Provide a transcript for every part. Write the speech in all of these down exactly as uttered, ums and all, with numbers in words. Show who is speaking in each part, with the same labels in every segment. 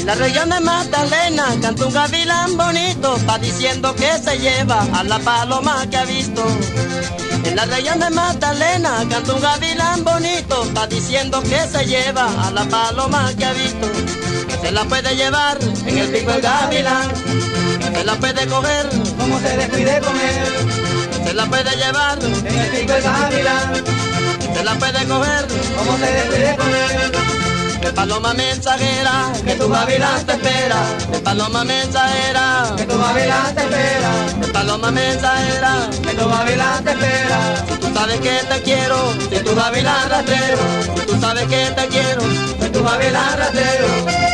Speaker 1: En la región de Magdalena canta un gavilán bonito, va diciendo que se lleva a la paloma que ha visto. En la región de Magdalena canta un gavilán bonito, va diciendo que se lleva a la paloma que ha visto. Se la puede llevar en el pico el gavilán, se la puede coger
Speaker 2: como se descuide con él.
Speaker 1: Se la puede llevar
Speaker 2: en el pico el gavilán,
Speaker 1: se la puede coger
Speaker 2: como se descuide con él.
Speaker 1: De paloma mensajera, que tu gavilán te espera. De paloma mensajera,
Speaker 2: que tu gavilán te espera.
Speaker 1: De paloma mensajera,
Speaker 2: que tu gavilán te espera.
Speaker 1: Si tú sabes que te quiero, si tu gavilán rastrero. Si tú sabes que te quiero,
Speaker 2: si tu gavilán rastrero.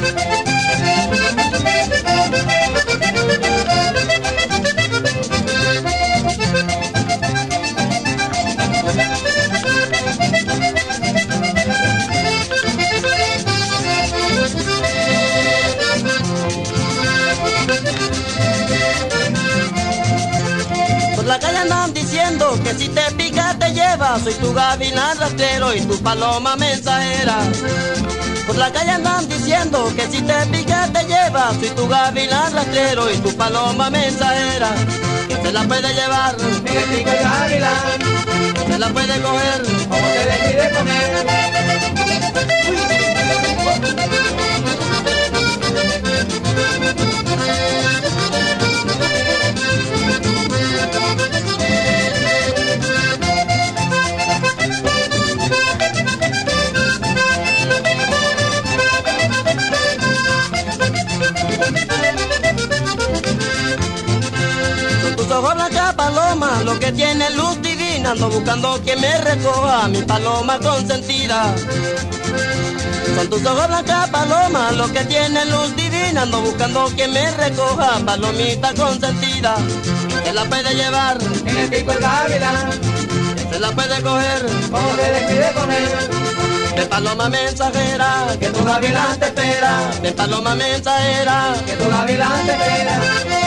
Speaker 1: Por la calle andan diciendo que si te pica te lleva. Soy tu gavilán rastrero y tu paloma mensajera. Por la calle andan diciendo que si te pica te lleva. Soy tu gavilán rastrero y tu paloma mensajera. Se la puede llevar
Speaker 2: en el pico el gavilán,
Speaker 1: se la puede coger
Speaker 2: como se descuide con él.
Speaker 1: Ojos blanca paloma, lo que tiene luz divina, ando buscando quien me recoja, mi paloma consentida. Son tus ojos blanca paloma, lo que tiene luz divina, ando buscando quien me recoja, palomita consentida. Se la puede llevar
Speaker 2: en el pico el gavilán,
Speaker 1: se la puede coger
Speaker 2: como se despide con él.
Speaker 1: De paloma mensajera,
Speaker 2: que tu gavilán te espera.
Speaker 1: De paloma mensajera,
Speaker 2: que tu gavilán te espera.